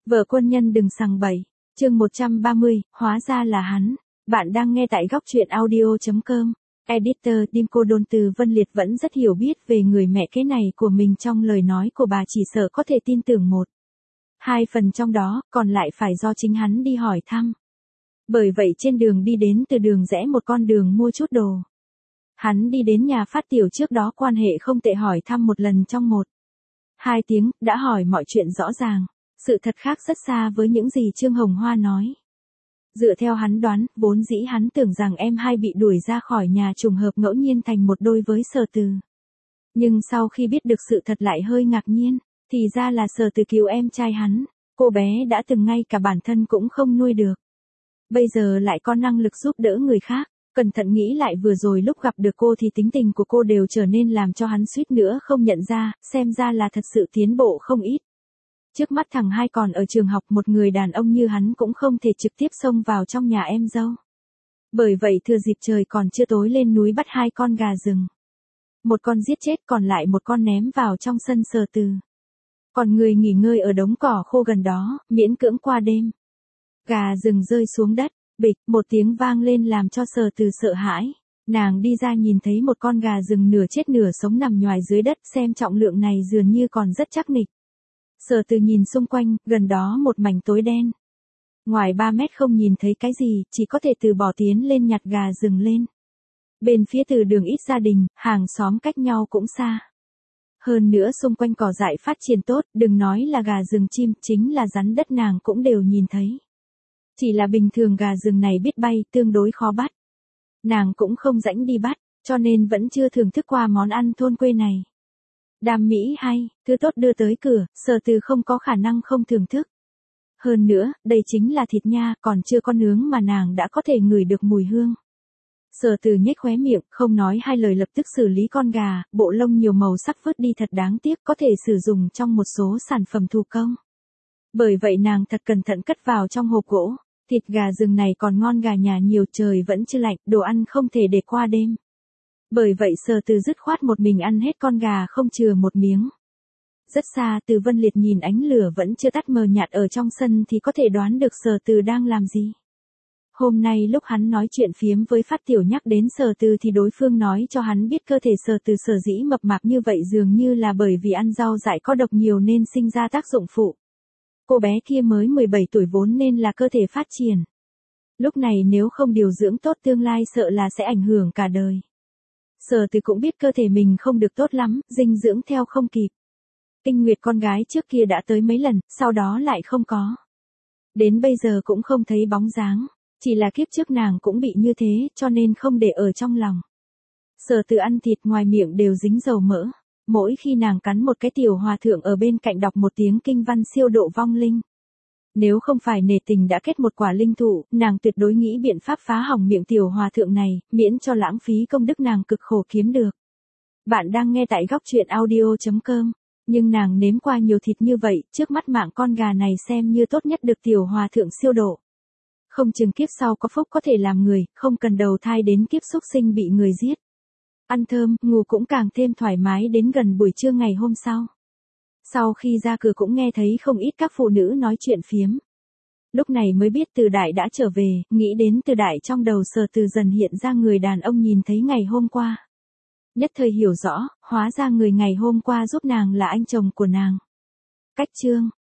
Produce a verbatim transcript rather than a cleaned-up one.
Vợ quân nhân đừng sằng bậy. Chương một trăm ba mươi, hóa ra là hắn. Bạn đang nghe tại góc truyện audio chấm com. Editor Dimco Đôn Từ Vân Liệt vẫn rất hiểu biết về người mẹ kế này của mình, trong lời nói của bà chỉ sợ có thể tin tưởng một. Hai phần trong đó, còn lại phải do chính hắn đi hỏi thăm. Bởi vậy trên đường đi đến từ đường rẽ một con đường mua chút đồ. Hắn đi đến nhà Phát Tiểu trước đó quan hệ không tệ, hỏi thăm một lần trong một. Hai tiếng, đã hỏi mọi chuyện rõ ràng. Sự thật khác rất xa với những gì Trương Hồng Hoa nói. Dựa theo hắn đoán, vốn dĩ hắn tưởng rằng em hai bị đuổi ra khỏi nhà trùng hợp ngẫu nhiên thành một đôi với Sở Từ. Nhưng sau khi biết được sự thật lại hơi ngạc nhiên, thì ra là Sở Từ cứu em trai hắn, cô bé đã từng ngay cả bản thân cũng không nuôi được. Bây giờ lại có năng lực giúp đỡ người khác, cẩn thận nghĩ lại vừa rồi lúc gặp được cô thì tính tình của cô đều trở nên làm cho hắn suýt nữa không nhận ra, xem ra là thật sự tiến bộ không ít. Trước mắt thằng hai còn ở trường học, một người đàn ông như hắn cũng không thể trực tiếp xông vào trong nhà em dâu. Bởi vậy thừa dịp trời còn chưa tối lên núi bắt hai con gà rừng. Một con giết chết, còn lại một con ném vào trong sân Sở Từ. Còn người nghỉ ngơi ở đống cỏ khô gần đó, miễn cưỡng qua đêm. Gà rừng rơi xuống đất, bịch, một tiếng vang lên làm cho Sở Từ sợ hãi. Nàng đi ra nhìn thấy một con gà rừng nửa chết nửa sống nằm nhoài dưới đất, xem trọng lượng này dường như còn rất chắc nịch. Sở Từ nhìn xung quanh, gần đó một mảnh tối đen. Ngoài ba mét không nhìn thấy cái gì, chỉ có thể từ bỏ tiến lên nhặt gà rừng lên. Bên phía từ đường ít gia đình, hàng xóm cách nhau cũng xa. Hơn nữa xung quanh cỏ dại phát triển tốt, đừng nói là gà rừng, chim, chính là rắn đất nàng cũng đều nhìn thấy. Chỉ là bình thường gà rừng này biết bay, tương đối khó bắt. Nàng cũng không rảnh đi bắt, cho nên vẫn chưa thưởng thức qua món ăn thôn quê này. Đam mỹ hay, thứ tốt đưa tới cửa, Sở Từ không có khả năng không thưởng thức. Hơn nữa, đây chính là thịt nha, còn chưa có nướng mà nàng đã có thể ngửi được mùi hương. Sở Từ nhếch khóe miệng, không nói hai lời lập tức xử lý con gà, bộ lông nhiều màu sắc vứt đi thật đáng tiếc, có thể sử dụng trong một số sản phẩm thủ công. Bởi vậy nàng thật cẩn thận cất vào trong hộp gỗ. Thịt gà rừng này còn ngon gà nhà nhiều, trời vẫn chưa lạnh, đồ ăn không thể để qua đêm. Bởi vậy Sở Từ dứt khoát một mình ăn hết con gà không chừa một miếng. Rất xa Từ Vân Liệt nhìn ánh lửa vẫn chưa tắt mờ nhạt ở trong sân thì có thể đoán được Sở Từ đang làm gì. Hôm nay lúc hắn nói chuyện phiếm với Phát Tiểu nhắc đến Sở Từ thì đối phương nói cho hắn biết cơ thể Sở Từ sở dĩ mập mạp như vậy dường như là bởi vì ăn rau dại có độc nhiều nên sinh ra tác dụng phụ. Cô bé kia mới mười bảy tuổi vốn nên là cơ thể phát triển. Lúc này nếu không điều dưỡng tốt tương lai sợ là sẽ ảnh hưởng cả đời. Sở Từ cũng biết cơ thể mình không được tốt lắm, dinh dưỡng theo không kịp. Kinh nguyệt con gái trước kia đã tới mấy lần, sau đó lại không có. Đến bây giờ cũng không thấy bóng dáng, chỉ là kiếp trước nàng cũng bị như thế cho nên không để ở trong lòng. Sở Từ ăn thịt ngoài miệng đều dính dầu mỡ. Mỗi khi nàng cắn một cái, tiểu hòa thượng ở bên cạnh đọc một tiếng kinh văn siêu độ vong linh. Nếu không phải nể tình đã kết một quả linh thụ, nàng tuyệt đối nghĩ biện pháp phá hỏng miệng tiểu hòa thượng này, miễn cho lãng phí công đức nàng cực khổ kiếm được. Bạn đang nghe tại góc truyện audio chấm com. Nhưng nàng nếm qua nhiều thịt như vậy, trước mắt mạng con gà này xem như tốt nhất được tiểu hòa thượng siêu độ. Không chừng kiếp sau có phúc có thể làm người, không cần đầu thai đến kiếp súc sinh bị người giết. Ăn thơm, ngủ cũng càng thêm thoải mái đến gần buổi trưa ngày hôm sau. Sau khi ra cửa cũng nghe thấy không ít các phụ nữ nói chuyện phiếm. Lúc này mới biết Từ Đại đã trở về, nghĩ đến Từ Đại trong đầu Sở Từ dần hiện ra người đàn ông nhìn thấy ngày hôm qua. Nhất thời hiểu rõ, hóa ra người ngày hôm qua giúp nàng là anh chồng của nàng. Cách chương